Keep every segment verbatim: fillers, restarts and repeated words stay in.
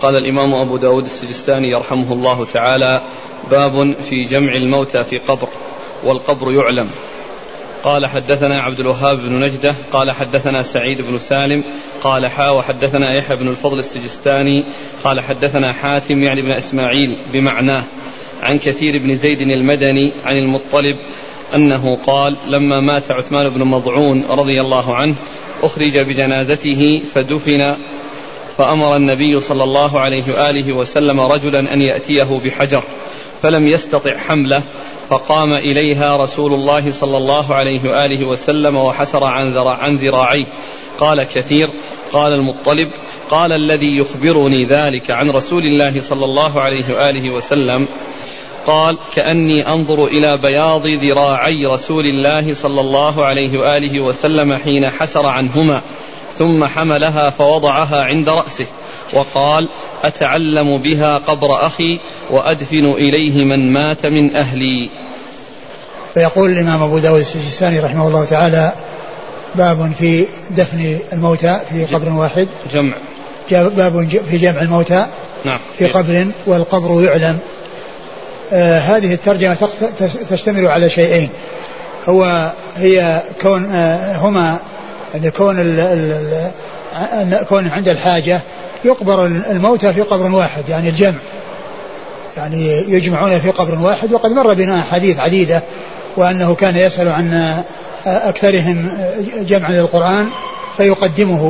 قال الإمام أبو داود السجستاني يرحمه الله تعالى: باب في جمع الموتى في قبر والقبر يعلم. قال حدثنا عبد الوهاب بن نجدة قال حدثنا سعيد بن سالم قال حا وحدثنا يحيى بن الفضل السجستاني قال حدثنا حاتم يعني بن إسماعيل بمعناه عن كثير بن زيد المدني عن المطلب أنه قال: لما مات عثمان بن مضعون رضي الله عنه أخرج بجنازته فدفن، فأمر النبي صلى الله عليه وآله وسلم رجلا أن يأتيه بحجر فلم يستطع حمله، فقام إليها رسول الله صلى الله عليه وآله وسلم وحسر عن, ذراع عن ذراعيه. قال كثير: قال المطلب: قال الذي يخبرني ذلك عن رسول الله صلى الله عليه وآله وسلم قال: كأني أنظر إلى بياض ذراعي رسول الله صلى الله عليه وآله وسلم حين حسر عنهما، ثم حملها فوضعها عند رأسه وقال: أتعلم بها قبر أخي وأدفن إليه من مات من أهلي. فيقول الإمام أبو داود السجستاني رحمه الله تعالى: باب في دفن الموتى في قبر واحد. جمع باب في جمع الموتى نعم في قبر والقبر يعلم. آه هذه الترجمة تشتمل على شيئين: هو هي كون آه هما أن كون ال ال كون عند الحاجة يقبر الموتى في قبر واحد، يعني الجمع، يعني يجمعون في قبر واحد. وقد مر بنا حديث عديدة وأنه كان يسأل عن أكثرهم جمعا للقرآن فيقدمه.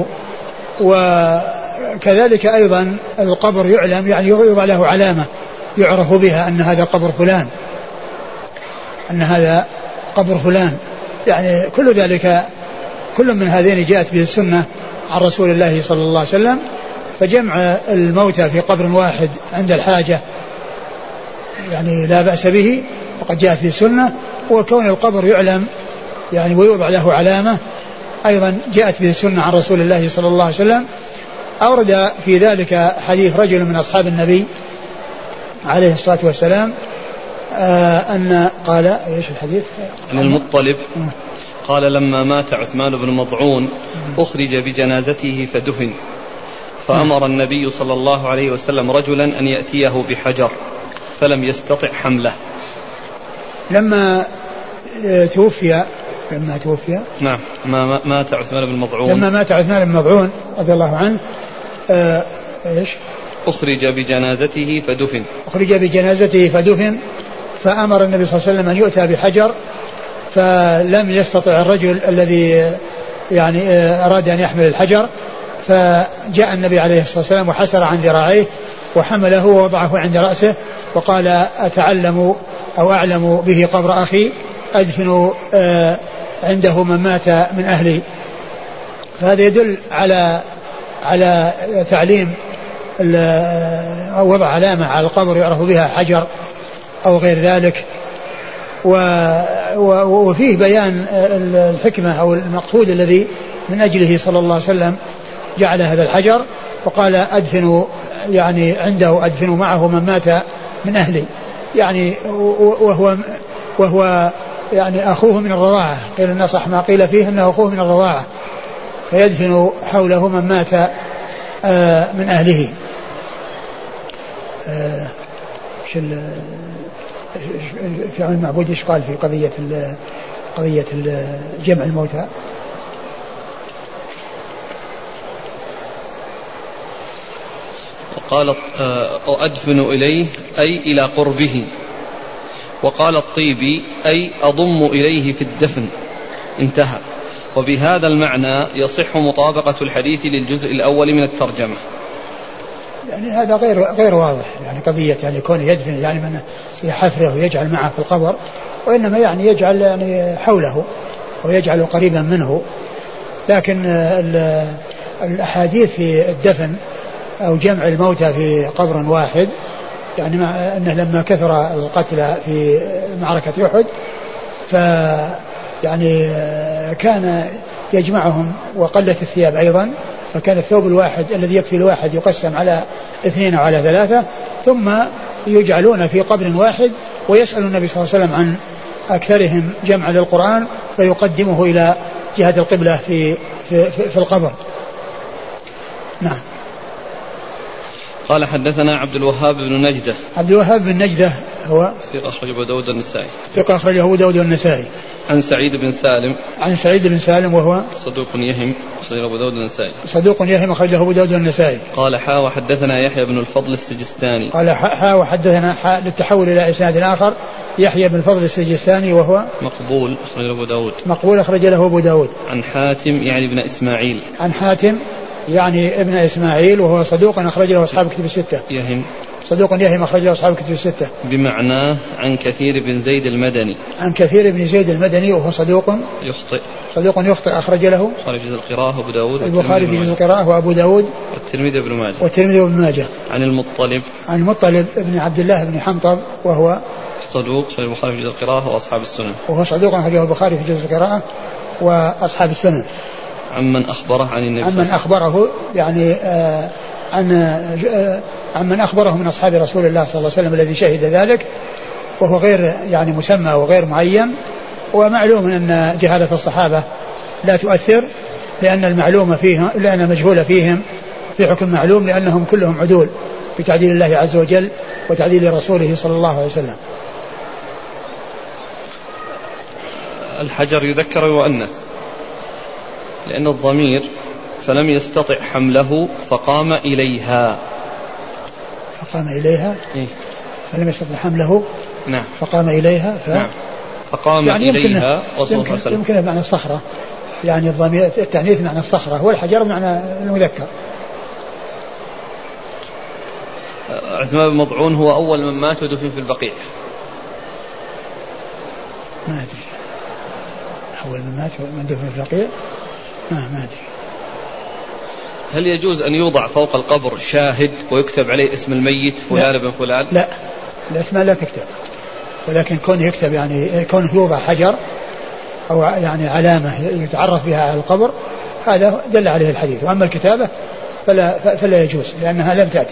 وكذلك أيضا القبر يعلم، يعني يوضع له علامة يعرف بها أن هذا قبر فلان، أن هذا قبر فلان. يعني كل ذلك كل من هذين جاءت به السنة عن رسول الله صلى الله عليه وسلم. فجمع الموتى في قبر واحد عند الحاجة يعني لا بأس به، وقد جاءت به السنة. وكون القبر يعلم يعني ويوضع له علامة أيضا جاءت به السنة عن رسول الله صلى الله عليه وسلم. أورد في ذلك حديث رجل من أصحاب النبي عليه الصلاة والسلام آه أن قال إيش الحديث؟ عن المطلب قال: لما مات عثمان بن مضعون أخرج بجنازته فدفن، فأمر النبي صلى الله عليه وسلم رجلا أن يأتيه بحجر فلم يستطع حمله. لما توفي لما توفي نعم ما مات عثمان بن مضعون لما مات عثمان بن مضعون رضي الله عنه آه إيش أخرج بجنازته فدفن أخرج بجنازته فدفن فأمر النبي صلى الله عليه وسلم أن يؤتى بحجر، فلم يستطع الرجل الذي يعني أراد أن يحمل الحجر، فجاء النبي عليه الصلاة والسلام وحسر عن ذراعيه وحمله ووضعه عند رأسه وقال: أتعلم أو أعلم به قبر أخي أدفن عنده من مات من أهلي. فهذا يدل على على تعليم أو وضع علامة على القبر يعرف بها حجر أو غير ذلك. وفيه بيان الحكمة أو المقصود الذي من أجله صلى الله عليه وسلم جعل هذا الحجر، وقال: أدفن يعني عنده أدفن معه من مات من أهلي، يعني وهو وهو يعني أخوه من الرضاعة. قيل إن صح ما قيل فيه أنه أخوه من الرضاعة، فيدفن حوله من مات من أهله. في عن المعبود إيش قال في قضية قضية جمع الموتى؟ قال: أدفن إليه أي إلى قربه. وقال الطيبي: أي أضم إليه في الدفن. انتهى. وبهذا المعنى يصح مطابقة الحديث للجزء الأول من الترجمة. يعني هذا غير غير واضح، يعني قضية يعني كونه يدفن يعني من يحفره ويجعل معه في القبر، وإنما يعني يجعل يعني حوله ويجعل قريبا منه. لكن الأحاديث في الدفن أو جمع الموتى في قبر واحد، يعني مع أنه لما كثر القتلى في معركة أحد ف يعني كان يجمعهم وقلت الثياب أيضا، فكان الثوب الواحد الذي يكفي الواحد يقسم على اثنين أو على ثلاثة، ثم يجعلون في قبر واحد، ويسأل النبي صلى الله عليه وسلم عن أكثرهم جمع للقرآن فيقدمه إلى جهة القبلة في, في, في, في القبر. نعم. قال حدثنا عبد الوهاب بن نجدة. عبد الوهاب بن نجدة هو ثقة أخرجه أبو داود النسائي. ثقة أخرجه أبو داود النسائي. عن سعيد بن سالم. عن سعيد بن سالم وهو صدوق يهم أخرجه أبو داود النسائي. صدوق يهم أخرجه أبو داود النسائي. قال حا وحدثنا يحيى بن الفضل السجستاني. قال حا وحدثنا حا للتحول إلى إسناد آخر يحيى بن الفضل السجستاني وهو مقبول أخرجه أبو داود. مقبول أخرج له أبو داود. عن حاتم يعني ابن إسماعيل. عن حاتم يعني ابن إسماعيل وهو صدوق أخرج له أصحاب كتب الستة. يهم صدوق يهم أخرج له أصحاب كتب الستة. بمعناه عن كثير بن زيد المدني. عن كثير بن زيد المدني وهو صدوق يخطئ. صدوق يخطئ أخرج له البخاري في القراءة وأبو داود. البخاري في القراءة وأبو داود والترمذي وابن ماجه. والترمذي وابن ماجه. عن المطلب. عن المطلب ابن عبد الله بن حنطب وهو صدوق في البخاري في جزء القراءة وأصحاب السنن. وهو صدوق أخرجه البخاري في جزء القراءة وأصحاب السنن. عمن أخبره عن النبي. عمن أخبره يعني آه عن آه عمن أخبره من أصحاب رسول الله صلى الله عليه وسلم الذي شهد ذلك وهو غير يعني مسمى وغير معين. ومعلوم أن جهالة الصحابة لا تؤثر لأن المعلوم فيهم لأن المجهول فيهم في حكم معلوم لأنهم كلهم عدول بتعديل الله عز وجل وتعديل رسوله صلى الله عليه وسلم. الحجر يذكر ويؤنث لأن الضمير فلم يستطع حمله فقام إليها. فقام إليها إيه؟ فلم يستطع حمله. نعم. فقام إليها ف... نعم. فقام يعني إليها يمكن يمكن, يمكن بمعنى الصخرة يعني الضمير التأنيث معنى الصخرة والحجر معنى المذكر. عثمان بن مضعون هو أول من مات ودفن في البقيع. ما أدري أول من مات من دفن في البقيع ما ما أدري. هل يجوز أن يوضع فوق القبر شاهد ويكتب عليه اسم الميت فلان بن فلان؟ لا الأسماء لا تكتب ولكن كونه يكتب يعني كونه يوضع حجر أو يعني علامة يتعرف بها على القبر هذا دل عليه الحديث. وأما الكتابة فلا, فلا يجوز لأنها لم تأتي.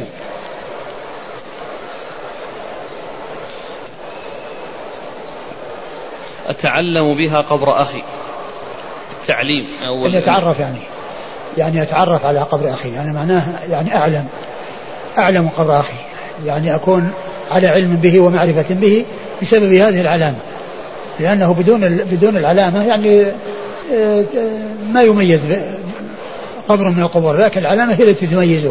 أتعلم بها قبر أخي. التعليم أن يتعرف يعني يعني يتعرف على قبر أخي يعني معناه يعني أعلم أعلم قبر أخي يعني أكون على علم به ومعرفة به بسبب هذه العلامة لأنه بدون بدون العلامة يعني ما يميز قبر من القبور لكن العلامة هي التي تميزه.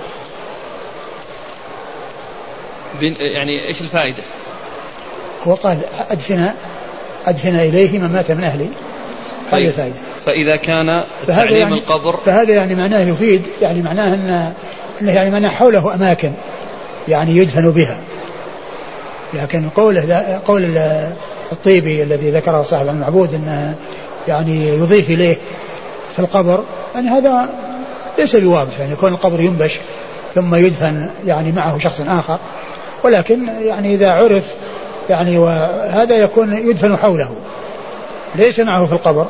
يعني إيش الفائدة؟ هو قال أدفن أدفن إليه من مات من أهلي. هذه الفائدة. فإذا كان تعليم يعني القبر فهذا يعني معناه يفيد يعني معناه أن يعني معناه حوله أماكن يعني يدفن بها. لكن قوله قول الطيبي الذي ذكره صاحب المعبود أنه يعني يضيف إليه في القبر يعني هذا ليس بواضح يعني يكون القبر ينبش ثم يدفن يعني معه شخص آخر ولكن يعني إذا عرف يعني وهذا يكون يدفن حوله ليس معه في القبر.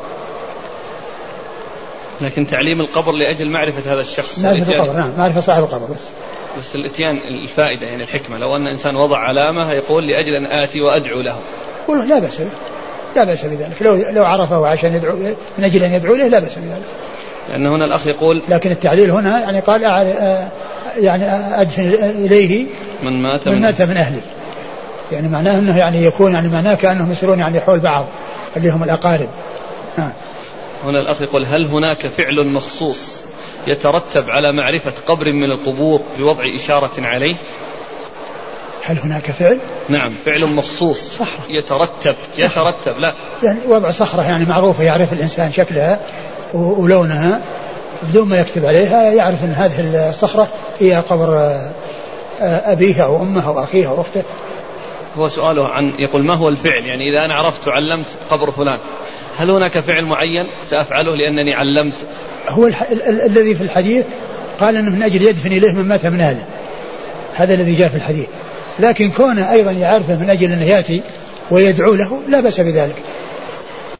لكن تعليم القبر لأجل معرفة هذا الشخص. معرفة القبر نعم معرفة صاحب القبر بس. بس الاتيان الفائدة يعني الحكمة لو أن إنسان وضع علامة يقول لأجل أن آتي وأدعو له. والله لا بأس لا بأس بذلك لو لو عرفه عشان يدعو من أجل أن يدعو له لا بأس بذلك. لأن هنا الأخ يقول لكن التعليل هنا يعني قال يعني أدفن إليه من مات من, من, مات من أهلي يعني معناه أنه يعني يكون يعني معناه كأنهم يسرون يعني حول بعض اللي هم الأقارب. نعم. هنا الأخ يقول هل هناك فعل مخصوص يترتب على معرفة قبر من القبور بوضع إشارة عليه؟ هل هناك فعل؟ نعم فعل مخصوص صخرة. يترتب صخرة. يترتب لا يعني وضع صخرة يعني معروفة يعرف الإنسان شكلها ولونها بدون ما يكتب عليها يعرف أن هذه الصخرة هي قبر أبيه أو أمه أو أخيه أو أخته. هو سؤاله عن يقول ما هو الفعل يعني إذا أنا عرفت علمت قبر فلان هل هناك فعل معين سأفعله لأنني علمت؟ هو الح... ال- ال- الذي في الحديث قال أنه من أجل يدفن إليه من مات من أهله هذا الذي جاء في الحديث. لكن كونه أيضا يعرفه من أجل أنه يأتي ويدعو له لا بأس بذلك